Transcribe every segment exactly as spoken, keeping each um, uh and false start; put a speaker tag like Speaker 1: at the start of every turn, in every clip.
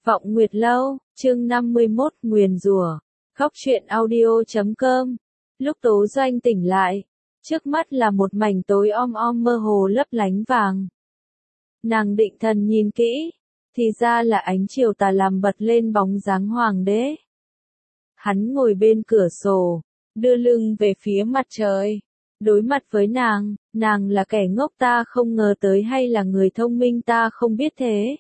Speaker 1: Vọng Nguyệt Lâu, chương năm mươi mốt, nguyền rủa. Khóc chuyện audio chấm com. Lúc Tố Doanh tỉnh lại, trước mắt là một mảnh tối om om mơ hồ lấp lánh vàng. Nàng định thần nhìn kỹ, thì ra là ánh chiều tà làm bật lên bóng dáng hoàng đế. Hắn ngồi bên cửa sổ, đưa lưng về phía mặt trời. Đối mặt với nàng, nàng là kẻ ngốc ta không ngờ tới hay là người thông minh ta không biết thế?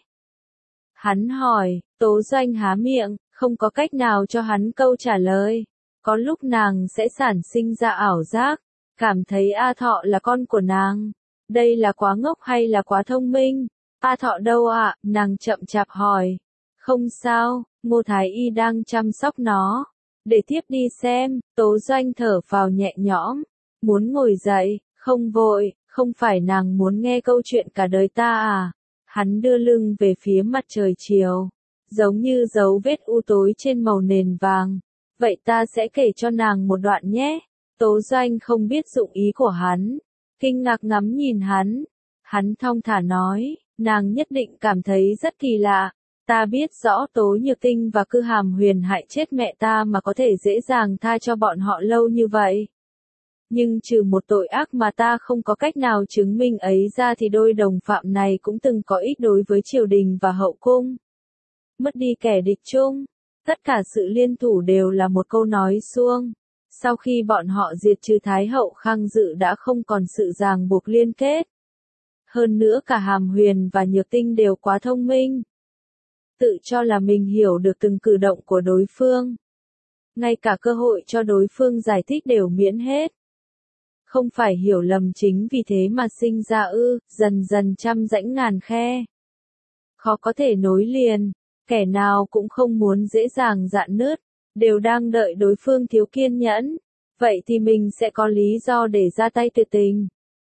Speaker 1: Hắn hỏi, Tố Doanh há miệng, không có cách nào cho hắn câu trả lời. Có lúc nàng sẽ sản sinh ra ảo giác, cảm thấy A Thọ là con của nàng. Đây là quá ngốc hay là quá thông minh? A Thọ đâu ạ? À? Nàng chậm chạp hỏi. Không sao, Ngô Thái Y đang chăm sóc nó. Để tiếp đi xem. Tố Doanh thở phào nhẹ nhõm, muốn ngồi dậy, không vội, không phải nàng muốn nghe câu chuyện cả đời ta à? Hắn đưa lưng về phía mặt trời chiều, giống như dấu vết u tối trên màu nền vàng. Vậy ta sẽ kể cho nàng một đoạn nhé. Tố Doanh không biết dụng ý của hắn, kinh ngạc ngắm nhìn hắn. Hắn thong thả nói, nàng nhất định cảm thấy rất kỳ lạ. Ta biết rõ Tố Nhược Tinh và Cư Hàm Huyền hại chết mẹ ta mà có thể dễ dàng tha cho bọn họ lâu như vậy. Nhưng trừ một tội ác mà ta không có cách nào chứng minh ấy ra thì đôi đồng phạm này cũng từng có ích đối với triều đình và hậu cung. Mất đi kẻ địch chung, tất cả sự liên thủ đều là một câu nói suông. Sau khi bọn họ diệt trừ Thái hậu Khang Dự đã không còn sự ràng buộc liên kết. Hơn nữa cả Hàm Huyền và Nhược Tinh đều quá thông minh, tự cho là mình hiểu được từng cử động của đối phương. Ngay cả cơ hội cho đối phương giải thích đều miễn hết. Không phải hiểu lầm chính vì thế mà sinh ra ư, dần dần trăm rãnh ngàn khe. Khó có thể nối liền, kẻ nào cũng không muốn dễ dàng rạn nứt, đều đang đợi đối phương thiếu kiên nhẫn. Vậy thì mình sẽ có lý do để ra tay tuyệt tình.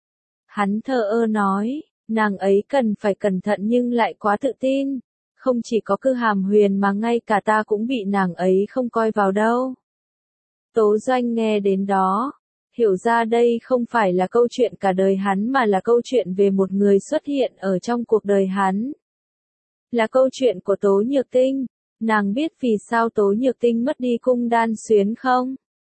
Speaker 1: Hắn thờ ơ nói, nàng ấy cần phải cẩn thận nhưng lại quá tự tin. Không chỉ có Cư Hàm Huyền mà ngay cả ta cũng bị nàng ấy không coi vào đâu. Tố Doanh nghe đến đó, hiểu ra đây không phải là câu chuyện cả đời hắn mà là câu chuyện về một người xuất hiện ở trong cuộc đời hắn. Là câu chuyện của Tố Nhược Tinh. Nàng biết vì sao Tố Nhược Tinh mất đi cung đan xuyến không?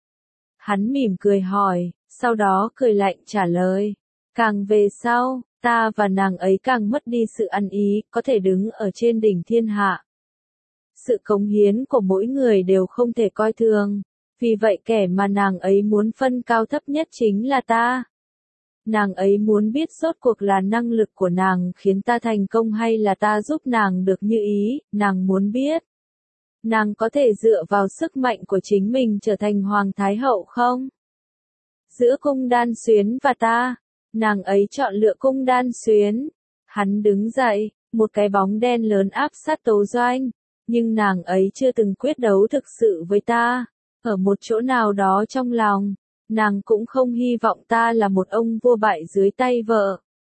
Speaker 1: Hắn mỉm cười hỏi, sau đó cười lạnh trả lời. Càng về sau, ta và nàng ấy càng mất đi sự ăn ý, có thể đứng ở trên đỉnh thiên hạ. Sự cống hiến của mỗi người đều không thể coi thường. Vì vậy kẻ mà nàng ấy muốn phân cao thấp nhất chính là ta. Nàng ấy muốn biết rốt cuộc là năng lực của nàng khiến ta thành công hay là ta giúp nàng được như ý, nàng muốn biết. Nàng có thể dựa vào sức mạnh của chính mình trở thành Hoàng Thái Hậu không? Giữa cung đan xuyến và ta, nàng ấy chọn lựa cung đan xuyến. Hắn đứng dậy, một cái bóng đen lớn áp sát Tố Doanh, nhưng nàng ấy chưa từng quyết đấu thực sự với ta. Ở một chỗ nào đó trong lòng, nàng cũng không hy vọng ta là một ông vua bại dưới tay vợ.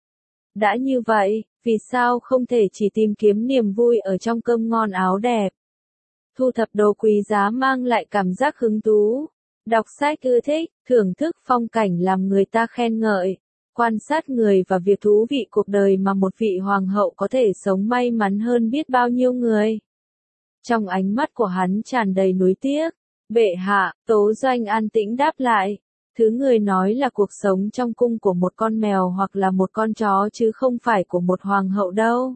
Speaker 1: Đã như vậy, vì sao không thể chỉ tìm kiếm niềm vui ở trong cơm ngon áo đẹp? Thu thập đồ quý giá mang lại cảm giác hứng thú. Đọc sách ưa thích, thưởng thức phong cảnh làm người ta khen ngợi. Quan sát người và việc thú vị cuộc đời mà một vị hoàng hậu có thể sống may mắn hơn biết bao nhiêu người. Trong ánh mắt của hắn tràn đầy nuối tiếc. Bệ hạ, Tố Doanh an tĩnh đáp lại. Thứ người nói là cuộc sống trong cung của một con mèo hoặc là một con chó chứ không phải của một hoàng hậu đâu.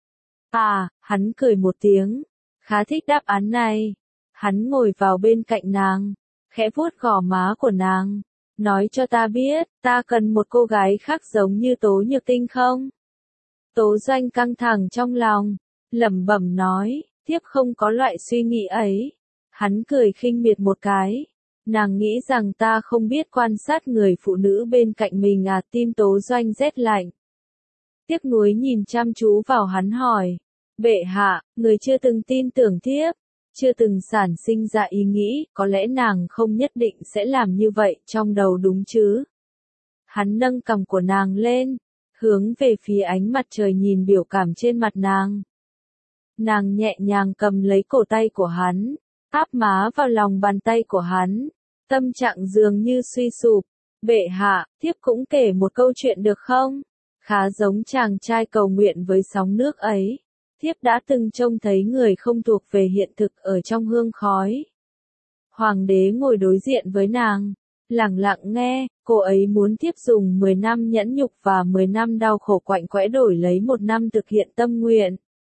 Speaker 1: À, hắn cười một tiếng. Khá thích đáp án này. Hắn ngồi vào bên cạnh nàng, khẽ vuốt gò má của nàng. Nói cho ta biết, ta cần một cô gái khác giống như Tố Nhược Tinh không? Tố Doanh căng thẳng trong lòng, lẩm bẩm nói, thiếp không có loại suy nghĩ ấy. Hắn cười khinh miệt một cái. Nàng nghĩ rằng ta không biết quan sát người phụ nữ bên cạnh mình à? Tim Tố Doanh rét lạnh. Tiếc nuối nhìn chăm chú vào hắn hỏi. Bệ hạ, người chưa từng tin tưởng thiếp, chưa từng sản sinh ra ý nghĩ, có lẽ nàng không nhất định sẽ làm như vậy trong đầu đúng chứ? Hắn nâng cằm của nàng lên, hướng về phía ánh mặt trời nhìn biểu cảm trên mặt nàng. Nàng nhẹ nhàng cầm lấy cổ tay của hắn, áp má vào lòng bàn tay của hắn, tâm trạng dường như suy sụp. Bệ hạ, thiếp cũng kể một câu chuyện được không? Khá giống chàng trai cầu nguyện với sóng nước ấy. Thiếp đã từng trông thấy người không thuộc về hiện thực ở trong hương khói. Hoàng đế ngồi đối diện với nàng, lặng lặng nghe, cô ấy muốn thiếp dùng mười năm nhẫn nhục và mười năm đau khổ quạnh quẽ đổi lấy một năm thực hiện tâm nguyện.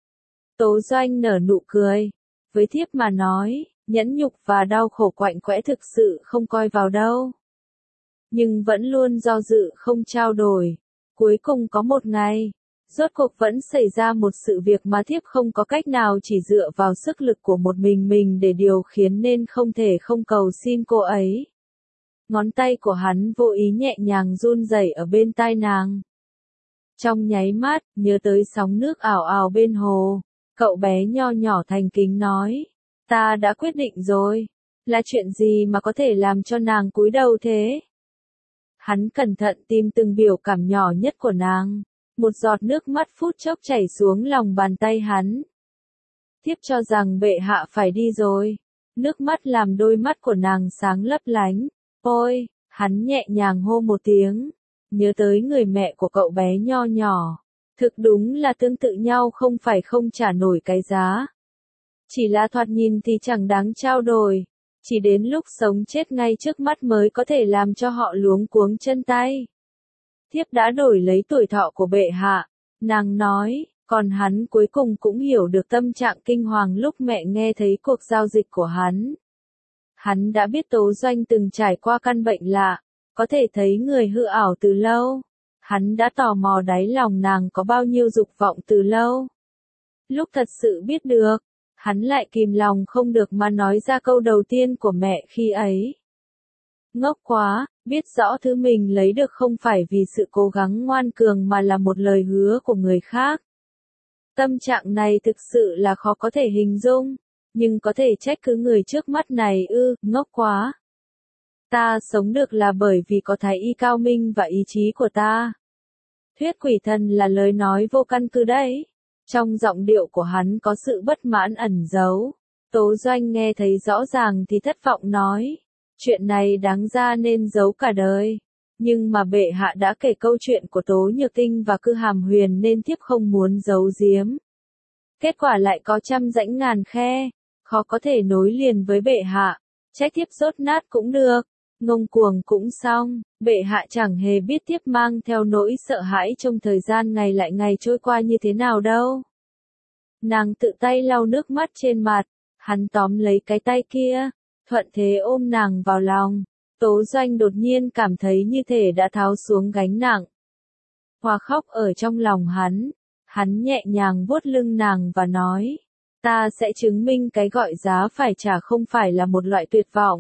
Speaker 1: Tố Doanh nở nụ cười. Với thiếp mà nói, nhẫn nhục và đau khổ quạnh quẽ thực sự không coi vào đâu. Nhưng vẫn luôn do dự không trao đổi. Cuối cùng có một ngày, rốt cuộc vẫn xảy ra một sự việc mà thiếp không có cách nào chỉ dựa vào sức lực của một mình mình để điều khiến nên không thể không cầu xin cô ấy. Ngón tay của hắn vô ý nhẹ nhàng run rẩy ở bên tai nàng. Trong nháy mắt, nhớ tới sóng nước ảo ảo bên hồ, cậu bé nho nhỏ thành kính nói, ta đã quyết định rồi, là chuyện gì mà có thể làm cho nàng cúi đầu thế? Hắn cẩn thận tìm từng biểu cảm nhỏ nhất của nàng, một giọt nước mắt phút chốc chảy xuống lòng bàn tay hắn. Thiếp cho rằng bệ hạ phải đi rồi, nước mắt làm đôi mắt của nàng sáng lấp lánh. Ôi, hắn nhẹ nhàng hô một tiếng, nhớ tới người mẹ của cậu bé nho nhỏ. Thực đúng là tương tự nhau không phải không trả nổi cái giá. Chỉ là thoạt nhìn thì chẳng đáng trao đổi, chỉ đến lúc sống chết ngay trước mắt mới có thể làm cho họ luống cuống chân tay. Thiếp đã đổi lấy tuổi thọ của bệ hạ, nàng nói, còn hắn cuối cùng cũng hiểu được tâm trạng kinh hoàng lúc mẹ nghe thấy cuộc giao dịch của hắn. Hắn đã biết Tố Doanh từng trải qua căn bệnh lạ, có thể thấy người hư ảo từ lâu. Hắn đã tò mò đáy lòng nàng có bao nhiêu dục vọng từ lâu. Lúc thật sự biết được, hắn lại kìm lòng không được mà nói ra câu đầu tiên của mẹ khi ấy. Ngốc quá, biết rõ thứ mình lấy được không phải vì sự cố gắng ngoan cường mà là một lời hứa của người khác. Tâm trạng này thực sự là khó có thể hình dung, nhưng có thể trách cứ người trước mắt này ư, ngốc quá. Ta sống được là bởi vì có thái y cao minh và ý chí của ta. Thuyết quỷ thần là lời nói vô căn cứ đấy. Trong giọng điệu của hắn có sự bất mãn ẩn giấu. Tố Doanh nghe thấy rõ ràng thì thất vọng nói. Chuyện này đáng ra nên giấu cả đời. Nhưng mà bệ hạ đã kể câu chuyện của Tố Nhược Tinh và Cư Hàm Huyền nên thiếp không muốn giấu giếm. Kết quả lại có trăm rãnh ngàn khe, khó có thể nối liền với bệ hạ. Trách thiếp rốt nát cũng được, ngông cuồng cũng xong, bệ hạ chẳng hề biết thiếp mang theo nỗi sợ hãi trong thời gian ngày lại ngày trôi qua như thế nào đâu. Nàng tự tay lau nước mắt trên mặt, hắn tóm lấy cái tay kia, thuận thế ôm nàng vào lòng. Tố Doanh đột nhiên cảm thấy như thể đã tháo xuống gánh nặng. Hòa khóc ở trong lòng hắn, hắn nhẹ nhàng vuốt lưng nàng và nói, ta sẽ chứng minh cái gọi giá phải trả không phải là một loại tuyệt vọng.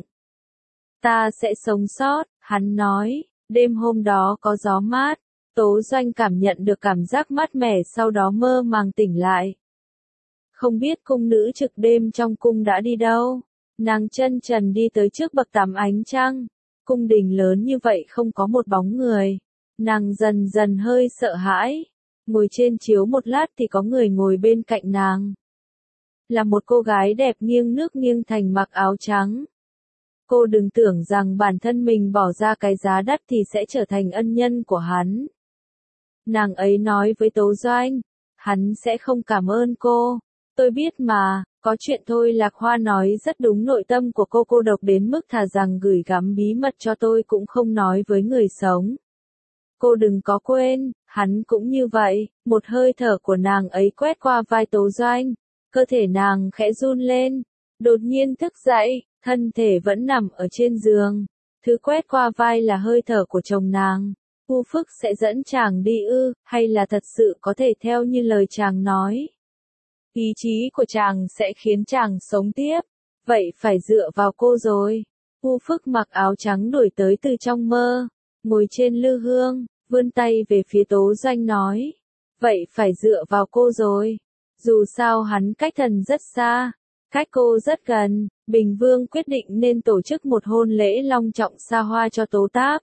Speaker 1: Ta sẽ sống sót, hắn nói, đêm hôm đó có gió mát, Tố Doanh cảm nhận được cảm giác mát mẻ sau đó mơ màng tỉnh lại. Không biết cung nữ trực đêm trong cung đã đi đâu, nàng chân trần đi tới trước bậc tắm ánh trăng, cung đình lớn như vậy không có một bóng người, nàng dần dần hơi sợ hãi, ngồi trên chiếu một lát thì có người ngồi bên cạnh nàng. Là một cô gái đẹp nghiêng nước nghiêng thành mặc áo trắng. Cô đừng tưởng rằng bản thân mình bỏ ra cái giá đắt thì sẽ trở thành ân nhân của hắn. Nàng ấy nói với Tố Doanh, hắn sẽ không cảm ơn cô. Tôi biết mà, có chuyện thôi. Lạc Hoa nói rất đúng, nội tâm của cô cô độc đến mức thà rằng gửi gắm bí mật cho tôi cũng không nói với người sống. Cô đừng có quên, hắn cũng như vậy. Một hơi thở của nàng ấy quét qua vai Tố Doanh, cơ thể nàng khẽ run lên, đột nhiên thức dậy, thân thể vẫn nằm ở trên giường. Thứ quét qua vai là hơi thở của chồng nàng. Vu Phức sẽ dẫn chàng đi ư, hay là thật sự có thể theo như lời chàng nói? Ý chí của chàng sẽ khiến chàng sống tiếp. Vậy phải dựa vào cô rồi. Vu Phức mặc áo trắng đuổi tới từ trong mơ, ngồi trên lư hương, vươn tay về phía Tố Doanh nói. Vậy phải dựa vào cô rồi. Dù sao hắn cách thần rất xa, cách cô rất gần, Bình Vương quyết định nên tổ chức một hôn lễ long trọng xa hoa cho Tố Táp.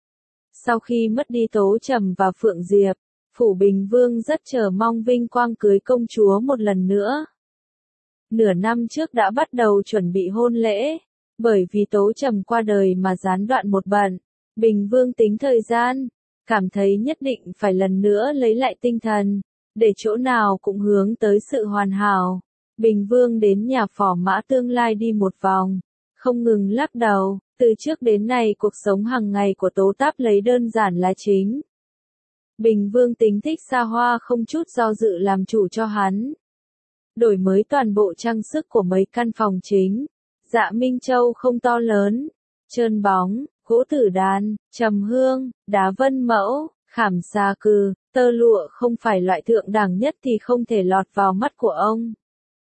Speaker 1: Sau khi mất đi Tố Trầm và Phượng Diệp, phủ Bình Vương rất chờ mong vinh quang cưới công chúa một lần nữa. Nửa năm trước đã bắt đầu chuẩn bị hôn lễ, bởi vì Tố Trầm qua đời mà gián đoạn một bận, Bình Vương tính thời gian, cảm thấy nhất định phải lần nữa lấy lại tinh thần, để chỗ nào cũng hướng tới sự hoàn hảo. Bình Vương đến nhà phò mã tương lai đi một vòng, không ngừng lắc đầu, từ trước đến nay cuộc sống hàng ngày của Tố Táp lấy đơn giản là chính. Bình Vương tính thích xa hoa không chút do dự làm chủ cho hắn. Đổi mới toàn bộ trang sức của mấy căn phòng chính. Dạ Minh Châu không to lớn, trơn bóng, gỗ tử đàn, trầm hương, đá vân mẫu, khảm xà cừ, tơ lụa không phải loại thượng đẳng nhất thì không thể lọt vào mắt của ông.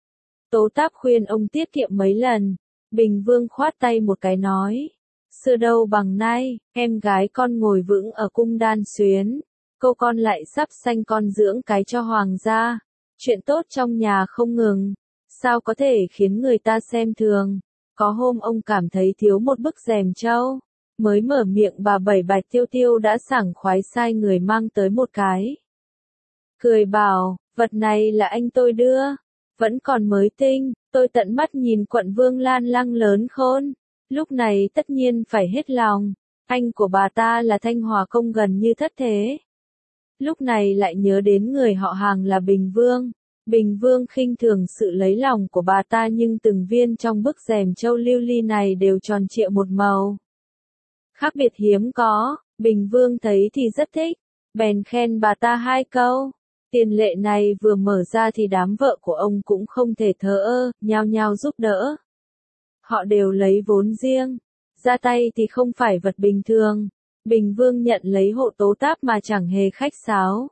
Speaker 1: Tố Táp khuyên ông tiết kiệm mấy lần. Bình Vương khoát tay một cái nói. Xưa đâu bằng nay, em gái con ngồi vững ở cung đan xuyến. Cô con lại sắp sanh con dưỡng cái cho hoàng gia. Chuyện tốt trong nhà không ngừng. Sao có thể khiến người ta xem thường. Có hôm ông cảm thấy thiếu một bức rèm trâu. Mới mở miệng bà Bảy Bạch Tiêu Tiêu đã sảng khoái sai người mang tới một cái. Cười bảo, vật này là anh tôi đưa. Vẫn còn mới tinh, tôi tận mắt nhìn quận Vương Lan Lăng lớn khôn. Lúc này tất nhiên phải hết lòng. Anh của bà ta là Thanh Hòa công gần như thất thế. Lúc này lại nhớ đến người họ hàng là Bình Vương. Bình Vương khinh thường sự lấy lòng của bà ta nhưng từng viên trong bức rèm châu lưu ly này đều tròn trịa một màu. Khác biệt hiếm có, Bình Vương thấy thì rất thích, bèn khen bà ta hai câu. Tiền lệ này vừa mở ra thì đám vợ của ông cũng không thể thờ ơ, nhao nhao giúp đỡ. Họ đều lấy vốn riêng, ra tay thì không phải vật bình thường. Bình Vương nhận lấy hộ Tố Táp mà chẳng hề khách sáo.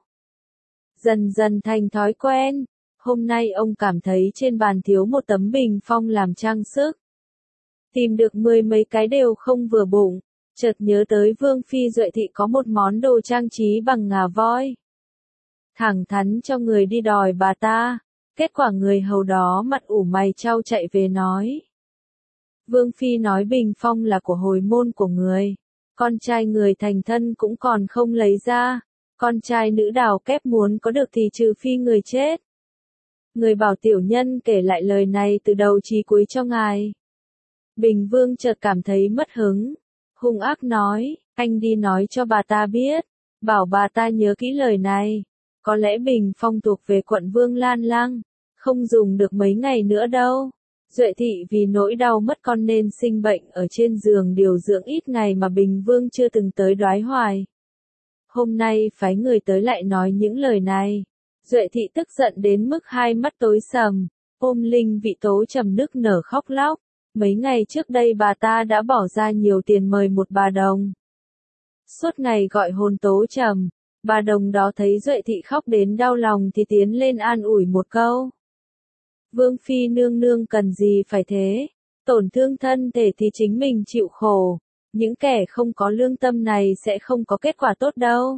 Speaker 1: Dần dần thành thói quen, hôm nay ông cảm thấy trên bàn thiếu một tấm bình phong làm trang sức. Tìm được mười mấy cái đều không vừa bụng, chợt nhớ tới Vương Phi Duệ Thị có một món đồ trang trí bằng ngà voi. Thẳng thắn cho người đi đòi bà ta, kết quả người hầu đó mặt ủ mày chau chạy về nói. Vương Phi nói bình phong là của hồi môn của người, con trai người thành thân cũng còn không lấy ra, con trai nữ đào kép muốn có được thì trừ phi người chết. Người bảo tiểu nhân kể lại lời này từ đầu chí cuối cho ngài. Bình Vương chợt cảm thấy mất hứng, hung ác nói, anh đi nói cho bà ta biết, bảo bà ta nhớ kỹ lời này. Có lẽ bình phong thuộc về quận Vương Lan Lăng, không dùng được mấy ngày nữa đâu. Duệ Thị vì nỗi đau mất con nên sinh bệnh ở trên giường điều dưỡng ít ngày mà Bình Vương chưa từng tới đoái hoài. Hôm nay phái người tới lại nói những lời này. Duệ Thị tức giận đến mức hai mắt tối sầm, ôm Linh Vị Tố trầm nức nở khóc lóc. Mấy ngày trước đây bà ta đã bỏ ra nhiều tiền mời một bà đồng. Suốt ngày gọi hồn Tố trầm. Bà đồng đó thấy Duệ Thị khóc đến đau lòng thì tiến lên an ủi một câu. Vương Phi nương nương cần gì phải thế, tổn thương thân thể thì chính mình chịu khổ, những kẻ không có lương tâm này sẽ không có kết quả tốt đâu.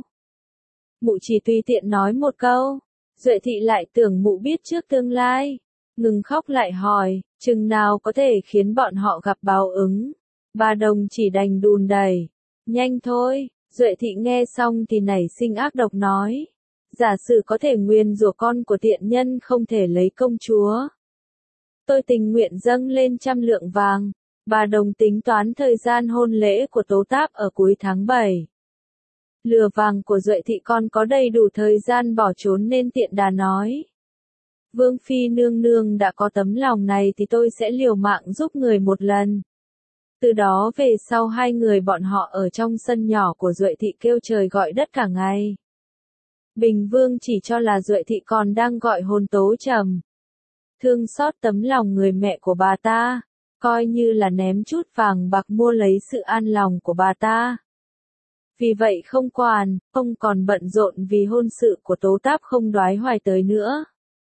Speaker 1: Mụ chỉ tùy tiện nói một câu, Duệ Thị lại tưởng mụ biết trước tương lai, ngừng khóc lại hỏi, chừng nào có thể khiến bọn họ gặp báo ứng. Bà đồng chỉ đành đùn đẩy, nhanh thôi. Duệ Thị nghe xong thì nảy sinh ác độc nói. Giả sử có thể nguyền rủa con của tiện nhân không thể lấy công chúa. Tôi tình nguyện dâng lên trăm lượng vàng. Bà đồng tính toán thời gian hôn lễ của Tố Táp ở cuối tháng bảy. Lừa vàng của Duệ Thị con có đầy đủ thời gian bỏ trốn nên tiện đà nói. Vương Phi nương nương đã có tấm lòng này thì tôi sẽ liều mạng giúp người một lần. Từ đó về sau hai người bọn họ ở trong sân nhỏ của Duệ Thị kêu trời gọi đất cả ngày. Bình Vương chỉ cho là Duệ Thị còn đang gọi hồn Tố trầm. Thương xót tấm lòng người mẹ của bà ta, coi như là ném chút vàng bạc mua lấy sự an lòng của bà ta. Vì vậy không quản, ông còn bận rộn vì hôn sự của Tố Táp không đoái hoài tới nữa.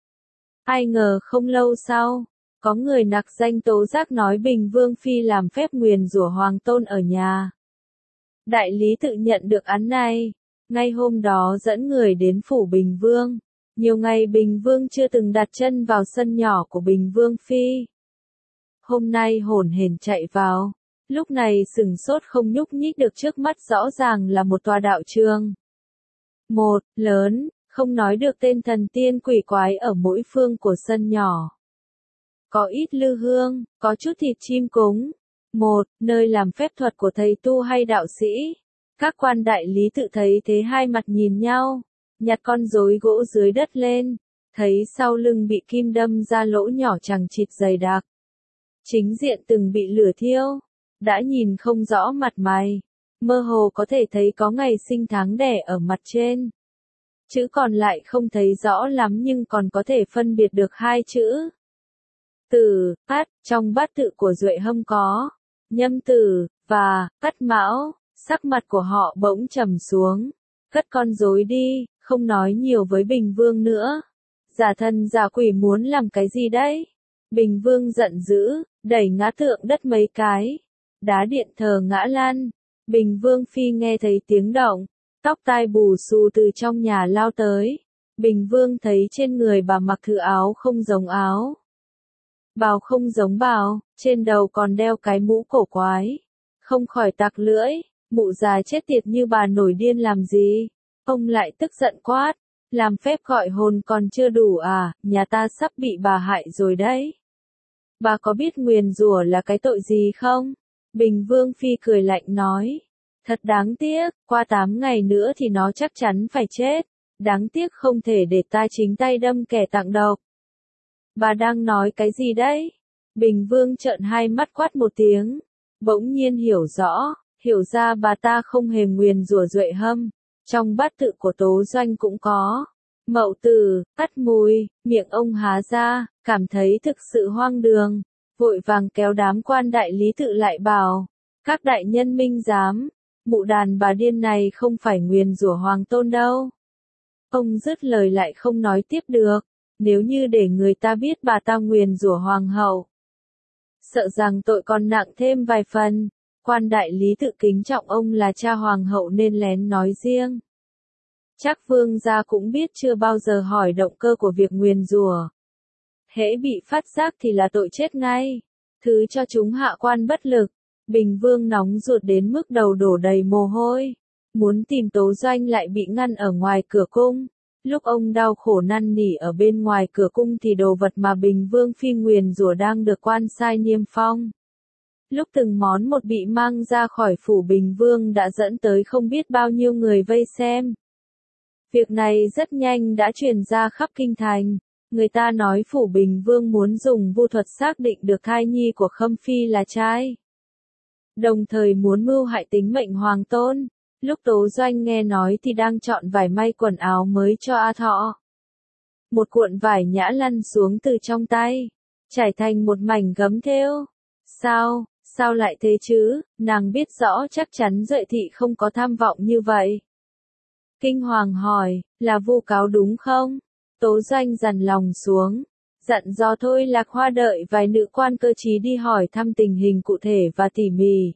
Speaker 1: Ai ngờ không lâu sau, có người nặc danh tố giác nói Bình Vương Phi làm phép nguyền rủa hoàng tôn ở nhà. Đại lý tự nhận được án này, ngay hôm đó dẫn người đến phủ Bình Vương. Nhiều ngày Bình Vương chưa từng đặt chân vào sân nhỏ của Bình Vương Phi. Hôm nay hổn hển chạy vào, lúc này sừng sốt không nhúc nhích được, trước mắt rõ ràng là một tòa đạo trường. Một, lớn, không nói được tên thần tiên quỷ quái ở mỗi phương của sân nhỏ. Có ít lư hương, có chút thịt chim cúng. Một, nơi làm phép thuật của thầy tu hay đạo sĩ. Các quan đại lý tự thấy thế hai mặt nhìn nhau. nhặt con rối gỗ dưới đất lên, thấy sau lưng bị kim đâm ra lỗ nhỏ chằng chịt dày đặc. Chính diện từng bị lửa thiêu, đã nhìn không rõ mặt mày, mơ hồ có thể thấy có ngày sinh tháng đẻ ở mặt trên. Chữ còn lại không thấy rõ lắm nhưng còn có thể phân biệt được hai chữ. Tử, Cát, trong bát tự của Duệ Hâm có Nhâm Tử và Cát Mão, sắc mặt của họ bỗng trầm xuống, cất con rối đi, không nói nhiều với Bình Vương nữa. Giả thần giả quỷ muốn làm cái gì đấy? Bình Vương giận dữ, đẩy ngã tượng đất mấy cái, đá điện thờ ngã lăn. Bình Vương phi nghe thấy tiếng động, tóc tai bù xù từ trong nhà lao tới. Bình Vương thấy trên người bà mặc thứ áo không giống áo, bào không giống bào, trên đầu còn đeo cái mũ cổ quái. Không khỏi tặc lưỡi, mụ già chết tiệt như bà nổi điên làm gì? Ông lại tức giận quát, làm phép gọi hồn còn chưa đủ à, nhà ta sắp bị bà hại rồi đấy. Bà có biết nguyền rủa là cái tội gì không? Bình Vương phi cười lạnh nói, thật đáng tiếc, qua tám ngày nữa thì nó chắc chắn phải chết. Đáng tiếc không thể để ta chính tay đâm kẻ tặng độc. Bà đang nói cái gì đấy? Bình Vương trợn hai mắt quát một tiếng, bỗng nhiên hiểu rõ, hiểu ra bà ta không hề nguyền rủa Duệ Hâm. Trong bát tự của Tố Doanh cũng có Mậu Tử, Cắt Mùi, miệng ông há ra, cảm thấy thực sự hoang đường, vội vàng kéo đám quan đại lý tự lại bảo, các đại nhân minh giám, mụ đàn bà điên này không phải nguyền rủa hoàng tôn đâu. Ông dứt lời lại không nói tiếp được, nếu như để người ta biết bà ta nguyền rủa hoàng hậu, sợ rằng tội còn nặng thêm vài phần. Quan đại lý tự kính trọng ông là cha hoàng hậu nên lén nói riêng. Chắc vương gia cũng biết chưa bao giờ hỏi động cơ của việc nguyền rủa. Hễ bị phát giác thì là tội chết ngay. Thứ cho chúng hạ quan bất lực. Bình Vương nóng ruột đến mức đầu đổ đầy mồ hôi. Muốn tìm Tố Doanh lại bị ngăn ở ngoài cửa cung. Lúc ông đau khổ năn nỉ ở bên ngoài cửa cung thì đồ vật mà Bình Vương phi nguyền rủa đang được quan sai niêm phong. Lúc từng món một bị mang ra khỏi phủ Bình Vương đã dẫn tới không biết bao nhiêu người vây xem. Việc này rất nhanh đã truyền ra khắp kinh thành. Người ta nói phủ Bình Vương muốn dùng vu thuật xác định được thai nhi của Khâm Phi là trai. Đồng thời muốn mưu hại tính mệnh hoàng tôn. Lúc Tố Doanh nghe nói thì đang chọn vải may quần áo mới cho A Thọ. Một cuộn vải nhã lăn xuống từ trong tay, trải thành một mảnh gấm thêu. Sao, sao lại thế chứ, nàng biết rõ chắc chắn Duệ thị không có tham vọng như vậy. Kinh Hoàng hỏi, là vu cáo đúng không? Tố Doanh dằn lòng xuống, dặn dò Thôi Lạc Hoa đợi vài nữ quan cơ trí đi hỏi thăm tình hình cụ thể và tỉ mỉ.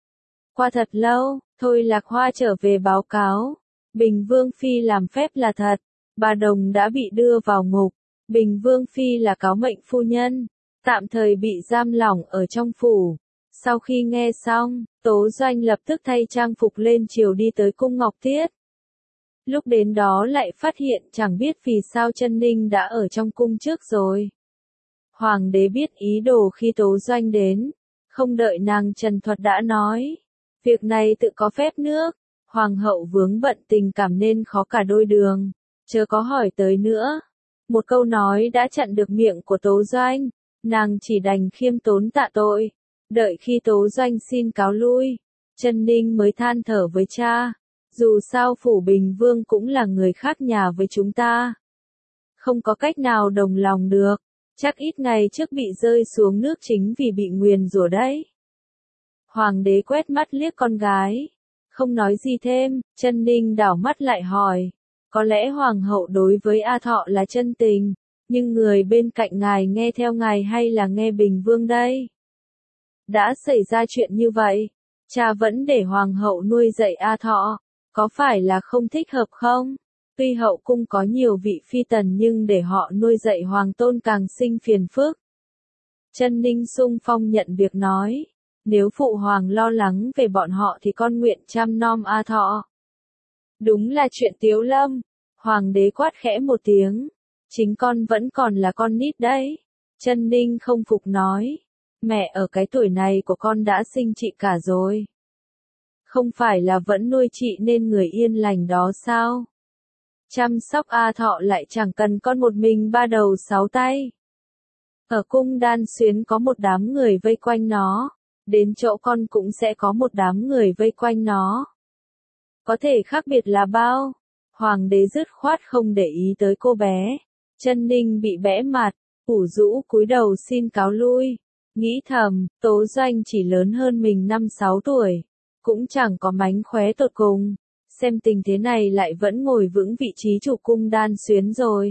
Speaker 1: Qua thật lâu, Thôi Lạc Hoa trở về báo cáo, Bình Vương phi làm phép là thật, bà Đồng đã bị đưa vào ngục. Bình Vương phi là cáo mệnh phu nhân, tạm thời bị giam lỏng ở trong phủ. Sau khi nghe xong, Tố Doanh lập tức thay trang phục lên triều đi tới cung Ngọc Thiết. Lúc đến đó lại phát hiện chẳng biết vì sao Chân Ninh đã ở trong cung trước rồi. Hoàng đế biết ý đồ khi Tố Doanh đến, không đợi nàng trần thuật đã nói, việc này tự có phép nước. Hoàng hậu vướng bận tình cảm nên khó cả đôi đường, chớ có hỏi tới nữa. Một câu nói đã chặn được miệng của Tố Doanh, nàng chỉ đành khiêm tốn tạ tội. Đợi khi Tố Doanh xin cáo lui, Chân Ninh mới than thở với cha, dù sao phủ Bình Vương cũng là người khác nhà với chúng ta. Không có cách nào đồng lòng được, chắc ít ngày trước bị rơi xuống nước chính vì bị nguyền rủa đấy. Hoàng đế quét mắt liếc con gái, không nói gì thêm. Chân Ninh đảo mắt lại hỏi, có lẽ hoàng hậu đối với A Thọ là chân tình, nhưng người bên cạnh ngài nghe theo ngài hay là nghe Bình Vương đây? Đã xảy ra chuyện như vậy, cha vẫn để hoàng hậu nuôi dạy A Thọ, có phải là không thích hợp không? Tuy hậu cung có nhiều vị phi tần nhưng để họ nuôi dạy hoàng tôn càng sinh phiền phức. Chân Ninh sung phong nhận việc nói, nếu phụ hoàng lo lắng về bọn họ thì con nguyện chăm nom A Thọ. Đúng là chuyện tiếu lâm. Hoàng đế quát khẽ một tiếng, chính con vẫn còn là con nít đấy. Chân Ninh không phục nói, mẹ ở cái tuổi này của con đã sinh chị cả rồi. Không phải là vẫn nuôi chị nên người yên lành đó sao? Chăm sóc A Thọ lại chẳng cần con một mình ba đầu sáu tay. Ở cung Đan Xuyến có một đám người vây quanh nó, đến chỗ con cũng sẽ có một đám người vây quanh nó. Có thể khác biệt là bao? Hoàng đế dứt khoát không để ý tới cô bé. Chân Ninh bị bẽ mặt, ủ rũ cúi đầu xin cáo lui. Nghĩ thầm, Tố Doanh chỉ lớn hơn mình năm sáu tuổi, cũng chẳng có mánh khóe tột cùng. Xem tình thế này lại vẫn ngồi vững vị trí chủ cung Đan Xuyến rồi.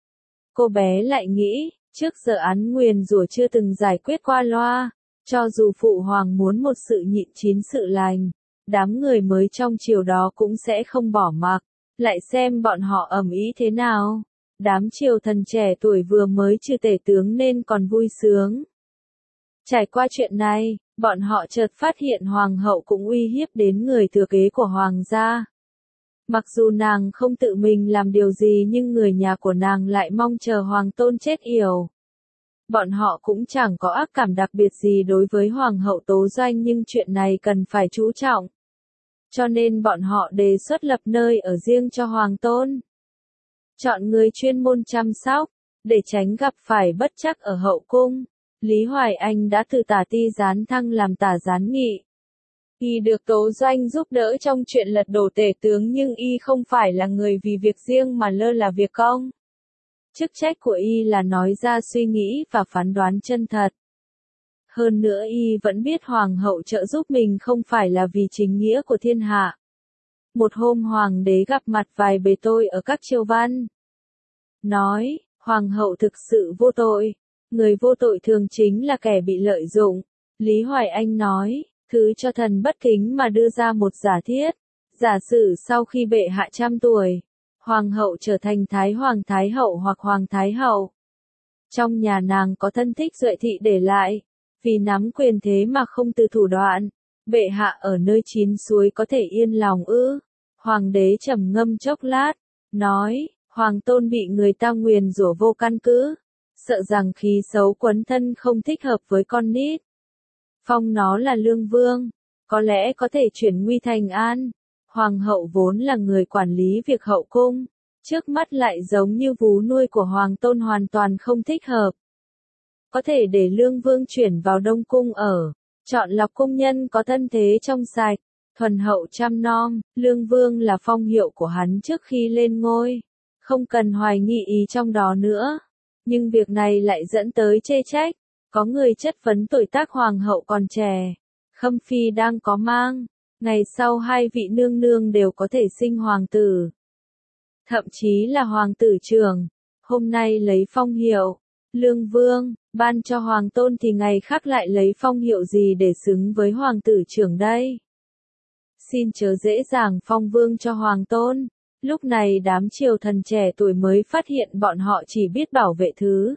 Speaker 1: Cô bé lại nghĩ, trước giờ án nguyền rủa chưa từng giải quyết qua loa, cho dù phụ hoàng muốn một sự nhịn chín sự lành, đám người mới trong triều đó cũng sẽ không bỏ mặc, lại xem bọn họ ầm ĩ thế nào. Đám triều thần trẻ tuổi vừa mới trừ tể tướng nên còn vui sướng. Trải qua chuyện này, bọn họ chợt phát hiện hoàng hậu cũng uy hiếp đến người thừa kế của hoàng gia. Mặc dù nàng không tự mình làm điều gì nhưng người nhà của nàng lại mong chờ hoàng tôn chết yểu. Bọn họ cũng chẳng có ác cảm đặc biệt gì đối với hoàng hậu Tố Doanh nhưng chuyện này cần phải chú trọng. Cho nên bọn họ đề xuất lập nơi ở riêng cho hoàng tôn. Chọn người chuyên môn chăm sóc, để tránh gặp phải bất trắc ở hậu cung. Lý Hoài Anh đã từ tả ti gián thăng làm tả gián nghị. Y được Tố Doanh giúp đỡ trong chuyện lật đổ tể tướng nhưng Y không phải là người vì việc riêng mà lơ là việc công. Chức trách của Y là nói ra suy nghĩ và phán đoán chân thật. Hơn nữa Y vẫn biết hoàng hậu trợ giúp mình không phải là vì chính nghĩa của thiên hạ. Một hôm hoàng đế gặp mặt vài bề tôi ở các triều văn. Nói, hoàng hậu thực sự vô tội. Người vô tội thường chính là kẻ bị lợi dụng. Lý Hoài Anh nói, thứ cho thần bất kính mà đưa ra một giả thiết. Giả sử sau khi bệ hạ trăm tuổi, hoàng hậu trở thành thái hoàng thái hậu hoặc hoàng thái hậu. Trong nhà nàng có thân thích Duệ thị để lại, vì nắm quyền thế mà không từ thủ đoạn. Bệ hạ ở nơi chín suối có thể yên lòng ư? Hoàng đế trầm ngâm chốc lát, nói, hoàng tôn bị người ta nguyền rủa vô căn cứ, sợ rằng khí xấu quấn thân không thích hợp với con nít. Phong nó là lương vương, có lẽ có thể chuyển nguy thành an. Hoàng hậu vốn là người quản lý việc hậu cung, trước mắt lại giống như vú nuôi của hoàng tôn hoàn toàn không thích hợp. Có thể để lương vương chuyển vào đông cung ở, chọn lọc cung nhân có thân thế trong sạch, thuần hậu chăm nom. Lương vương là phong hiệu của hắn trước khi lên ngôi, không cần hoài nghi ý trong đó nữa. Nhưng việc này lại dẫn tới chê trách. Có người chất vấn tuổi tác hoàng hậu còn trẻ. Khâm phi đang có mang, ngày sau hai vị nương nương đều có thể sinh hoàng tử. Thậm chí là hoàng tử trưởng. Hôm nay lấy phong hiệu lương vương, ban cho hoàng tôn thì ngày khác lại lấy phong hiệu gì để xứng với hoàng tử trưởng đây? Xin chớ dễ dàng phong vương cho hoàng tôn. Lúc này đám triều thần trẻ tuổi mới phát hiện bọn họ chỉ biết bảo vệ thứ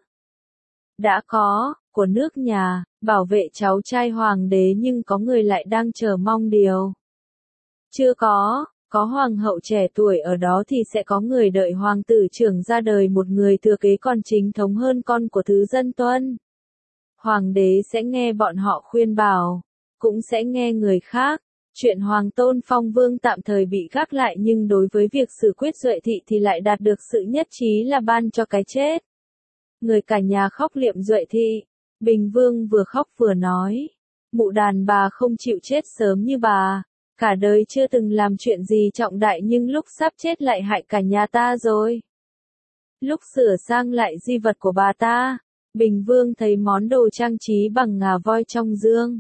Speaker 1: đã có, của nước nhà, bảo vệ cháu trai hoàng đế nhưng có người lại đang chờ mong điều chưa có. Có hoàng hậu trẻ tuổi ở đó thì sẽ có người đợi hoàng tử trưởng ra đời một người thừa kế còn chính thống hơn con của thứ dân tuân. Hoàng đế sẽ nghe bọn họ khuyên bảo, cũng sẽ nghe người khác. Chuyện hoàng tôn phong vương tạm thời bị gác lại nhưng đối với việc xử quyết Duệ thị thì lại đạt được sự nhất trí là ban cho cái chết. Người cả nhà khóc liệm Duệ thị. Bình vương vừa khóc vừa nói, mụ đàn bà không chịu chết sớm như bà. Cả đời chưa từng làm chuyện gì trọng đại nhưng lúc sắp chết lại hại cả nhà ta rồi. Lúc sửa sang lại di vật của bà ta, Bình Vương thấy món đồ trang trí bằng ngà voi trong dương.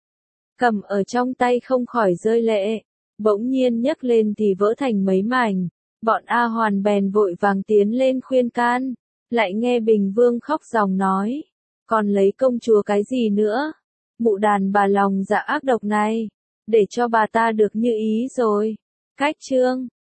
Speaker 1: Cầm ở trong tay không khỏi rơi lệ, bỗng nhiên nhấc lên thì vỡ thành mấy mảnh. Bọn A Hoàn bèn vội vàng tiến lên khuyên can, lại nghe Bình Vương khóc ròng nói, còn lấy công chúa cái gì nữa? Mụ đàn bà lòng dạ ác độc này. Để cho bà ta được như ý rồi. Cách chương